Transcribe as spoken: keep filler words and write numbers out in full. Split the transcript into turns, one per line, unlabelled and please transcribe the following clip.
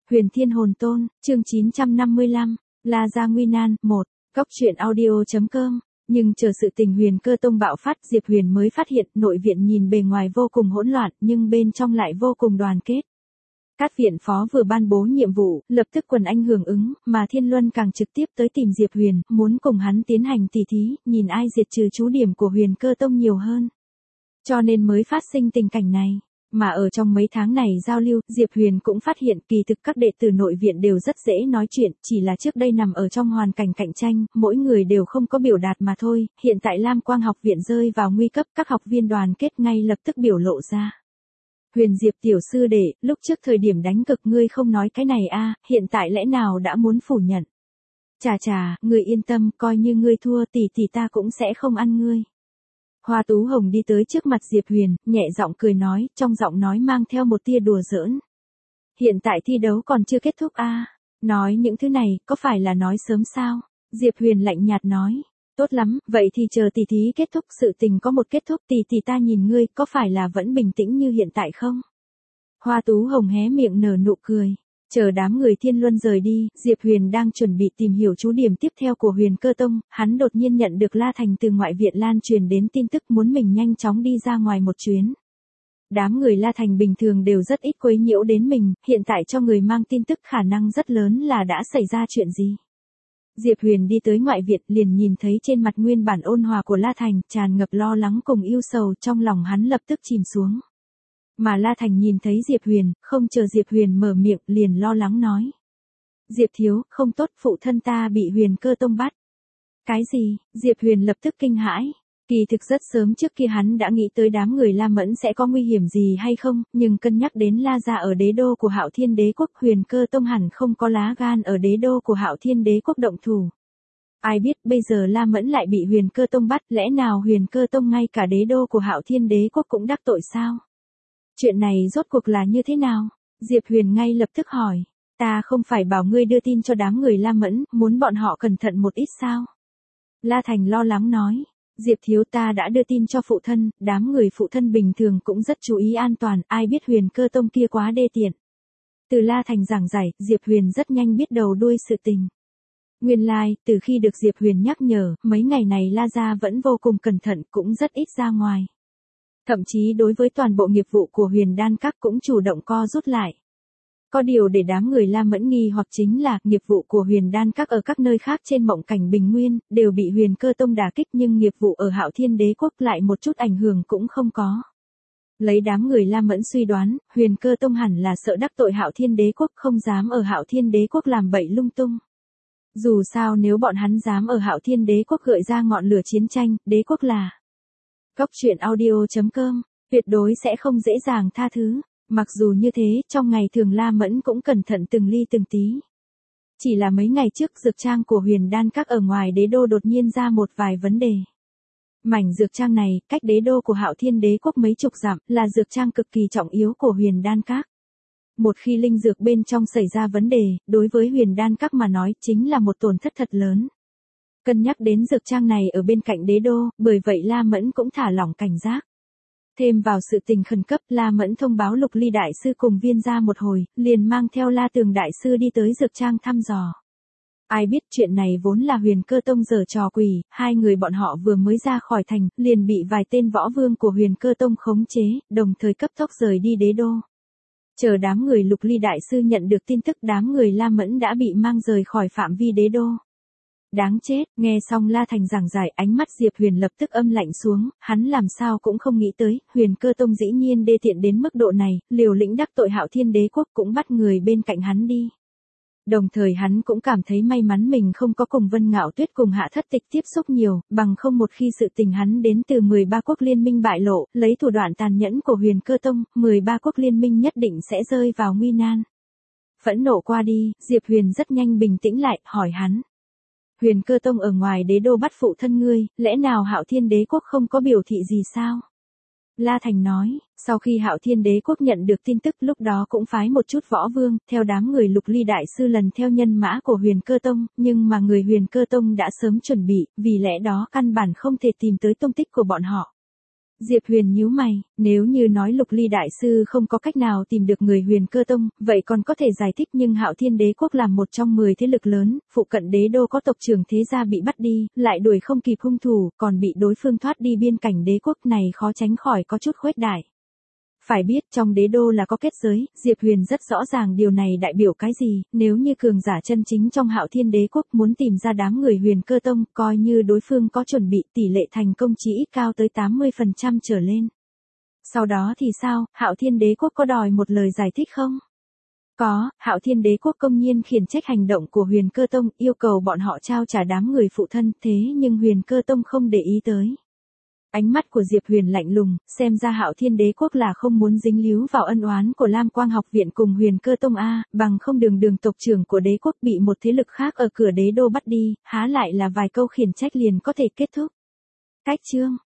Huyền Thiên Hồn Tôn, chương chín trăm năm mươi lăm, La Gia Nguy Nan, một, Cóc truyện audio.com. Nhưng chờ sự tình Huyền Cơ Tông bạo phát, Diệp Huyền mới phát hiện nội viện nhìn bề ngoài vô cùng hỗn loạn nhưng bên trong lại vô cùng đoàn kết. Cát viện phó vừa ban bố nhiệm vụ, lập tức quần anh hưởng ứng, mà Thiên Luân càng trực tiếp tới tìm Diệp Huyền, muốn cùng hắn tiến hành tỉ thí, nhìn ai diệt trừ chú điểm của Huyền Cơ Tông nhiều hơn. Cho nên mới phát sinh tình cảnh này. Mà ở trong mấy tháng này giao lưu, Diệp Huyền cũng phát hiện kỳ thực các đệ tử nội viện đều rất dễ nói chuyện, chỉ là trước đây nằm ở trong hoàn cảnh cạnh tranh, mỗi người đều không có biểu đạt mà thôi, hiện tại Lam Quang học viện rơi vào nguy cấp, các học viên đoàn kết ngay lập tức biểu lộ ra. Huyền Diệp tiểu sư đệ, lúc trước thời điểm đánh cực ngươi không nói cái này a, hiện tại lẽ nào đã muốn phủ nhận. Chà chà, ngươi yên tâm, coi như ngươi thua tỷ tỷ ta cũng sẽ không ăn ngươi. Hoa Tú Hồng đi tới trước mặt Diệp Huyền, nhẹ giọng cười nói, trong giọng nói mang theo một tia đùa giỡn. Hiện tại thi đấu còn chưa kết thúc a, nói những thứ này, có phải là nói sớm sao? Diệp Huyền lạnh nhạt nói, tốt lắm, vậy thì chờ tỷ thí kết thúc, sự tình có một kết thúc, tỷ tỷ ta nhìn ngươi, có phải là vẫn bình tĩnh như hiện tại không? Hoa Tú Hồng hé miệng nở nụ cười. Chờ đám người Thiên Luân rời đi, Diệp Huyền đang chuẩn bị tìm hiểu chú điểm tiếp theo của Huyền Cơ Tông, hắn đột nhiên nhận được La Thành từ ngoại viện lan truyền đến tin tức muốn mình nhanh chóng đi ra ngoài một chuyến. Đám người La Thành bình thường đều rất ít quấy nhiễu đến mình, hiện tại cho người mang tin tức khả năng rất lớn là đã xảy ra chuyện gì. Diệp Huyền đi tới ngoại viện liền nhìn thấy trên mặt nguyên bản ôn hòa của La Thành, tràn ngập lo lắng cùng yêu sầu, trong lòng hắn lập tức chìm xuống. Mà La Thành nhìn thấy Diệp Huyền, không chờ Diệp Huyền mở miệng liền lo lắng nói. Diệp thiếu, không tốt, phụ thân ta bị Huyền Cơ Tông bắt. Cái gì? Diệp Huyền lập tức kinh hãi. Kỳ thực rất sớm trước kia hắn đã nghĩ tới đám người La Mẫn sẽ có nguy hiểm gì hay không, nhưng cân nhắc đến La gia ở đế đô của Hạo Thiên Đế quốc, Huyền Cơ Tông hẳn không có lá gan ở đế đô của Hạo Thiên Đế quốc động thủ. Ai biết bây giờ La Mẫn lại bị Huyền Cơ Tông bắt, lẽ nào Huyền Cơ Tông ngay cả đế đô của Hạo Thiên Đế quốc cũng đắc tội sao? Chuyện này rốt cuộc là như thế nào? Diệp Huyền ngay lập tức hỏi. Ta không phải bảo ngươi đưa tin cho đám người La Mẫn, muốn bọn họ cẩn thận một ít sao? La Thành lo lắng nói. Diệp thiếu, ta đã đưa tin cho phụ thân, đám người phụ thân bình thường cũng rất chú ý an toàn, ai biết Huyền Cơ Tông kia quá đê tiện. Từ La Thành giảng giải, Diệp Huyền rất nhanh biết đầu đuôi sự tình. Nguyên lai, like, từ khi được Diệp Huyền nhắc nhở, mấy ngày này La gia vẫn vô cùng cẩn thận, cũng rất ít ra ngoài. Thậm chí đối với toàn bộ nghiệp vụ của Huyền Đan Các cũng chủ động co rút lại. Có điều để đám người La Mẫn nghi hoặc chính là nghiệp vụ của Huyền Đan Các ở các nơi khác trên mộng cảnh Bình Nguyên đều bị Huyền Cơ Tông đả kích, nhưng nghiệp vụ ở Hạo Thiên Đế quốc lại một chút ảnh hưởng cũng không có. Lấy đám người La Mẫn suy đoán, Huyền Cơ Tông hẳn là sợ đắc tội Hạo Thiên Đế quốc, không dám ở Hạo Thiên Đế quốc làm bậy lung tung. Dù sao nếu bọn hắn dám ở Hạo Thiên Đế quốc gợi ra ngọn lửa chiến tranh, đế quốc là Cóc truyện audio.com, tuyệt đối sẽ không dễ dàng tha thứ. Mặc dù như thế, trong ngày thường La Mẫn cũng cẩn thận từng ly từng tí. Chỉ là mấy ngày trước dược trang của Huyền Đan Các ở ngoài đế đô đột nhiên ra một vài vấn đề. Mảnh dược trang này, cách đế đô của Hạo Thiên Đế quốc mấy chục dặm, là dược trang cực kỳ trọng yếu của Huyền Đan Các. Một khi linh dược bên trong xảy ra vấn đề, đối với Huyền Đan Các mà nói chính là một tổn thất thật lớn. Cân nhắc đến dược trang này ở bên cạnh đế đô, bởi vậy La Mẫn cũng thả lỏng cảnh giác. Thêm vào sự tình khẩn cấp, La Mẫn thông báo Lục Ly đại sư cùng Viên gia một hồi, liền mang theo La Tường đại sư đi tới dược trang thăm dò. Ai biết chuyện này vốn là Huyền Cơ Tông giở trò quỷ, hai người bọn họ vừa mới ra khỏi thành, liền bị vài tên võ vương của Huyền Cơ Tông khống chế, đồng thời cấp tốc rời đi đế đô. Chờ đám người Lục Ly đại sư nhận được tin tức, đám người La Mẫn đã bị mang rời khỏi phạm vi đế đô. Đáng chết, nghe xong La Thành giảng giải, ánh mắt Diệp Huyền lập tức âm lạnh xuống, hắn làm sao cũng không nghĩ tới, Huyền Cơ Tông dĩ nhiên đê tiện đến mức độ này, liều lĩnh đắc tội Hạo Thiên Đế quốc, cũng bắt người bên cạnh hắn đi. Đồng thời hắn cũng cảm thấy may mắn mình không có cùng Vân Ngạo Tuyết cùng Hạ Thất Tịch tiếp xúc nhiều, bằng không một khi sự tình hắn đến từ mười ba quốc liên minh bại lộ, lấy thủ đoạn tàn nhẫn của Huyền Cơ Tông, mười ba quốc liên minh nhất định sẽ rơi vào nguy nan. Phẫn nộ qua đi, Diệp Huyền rất nhanh bình tĩnh lại, hỏi hắn. Huyền Cơ Tông ở ngoài đế đô bắt phụ thân ngươi, lẽ nào Hạo Thiên Đế quốc không có biểu thị gì sao? La Thành nói, sau khi Hạo Thiên Đế quốc nhận được tin tức lúc đó cũng phái một chút võ vương, theo đám người Lục Ly đại sư lần theo nhân mã của Huyền Cơ Tông, nhưng mà người Huyền Cơ Tông đã sớm chuẩn bị, vì lẽ đó căn bản không thể tìm tới tung tích của bọn họ. Diệp Huyền nhíu mày, nếu như nói Lục Ly đại sư không có cách nào tìm được người Huyền Cơ Tông, vậy còn có thể giải thích, nhưng Hạo Thiên Đế quốc làm một trong mười thế lực lớn, phụ cận đế đô có tộc trưởng thế gia bị bắt đi, lại đuổi không kịp hung thủ, còn bị đối phương thoát đi biên cảnh đế quốc này, khó tránh khỏi có chút khuếch đại. Phải biết trong đế đô là có kết giới, Diệp Huyền rất rõ ràng điều này đại biểu cái gì, nếu như cường giả chân chính trong Hạo Thiên Đế quốc muốn tìm ra đám người Huyền Cơ Tông, coi như đối phương có chuẩn bị, tỷ lệ thành công chỉ ít cao tới tám mươi phần trăm trở lên. Sau đó thì sao, Hạo Thiên Đế quốc có đòi một lời giải thích không? Có, Hạo Thiên Đế quốc công nhiên khiển trách hành động của Huyền Cơ Tông, yêu cầu bọn họ trao trả đám người phụ thân, thế nhưng Huyền Cơ Tông không để ý tới. Ánh mắt của Diệp Huyền lạnh lùng, xem ra Hạo Thiên Đế quốc là không muốn dính líu vào ân oán của Lam Quang học viện cùng Huyền Cơ Tông a, bằng không đường đường tộc trưởng của đế quốc bị một thế lực khác ở cửa đế đô bắt đi, há lại là vài câu khiển trách liền có thể kết thúc. Cách chương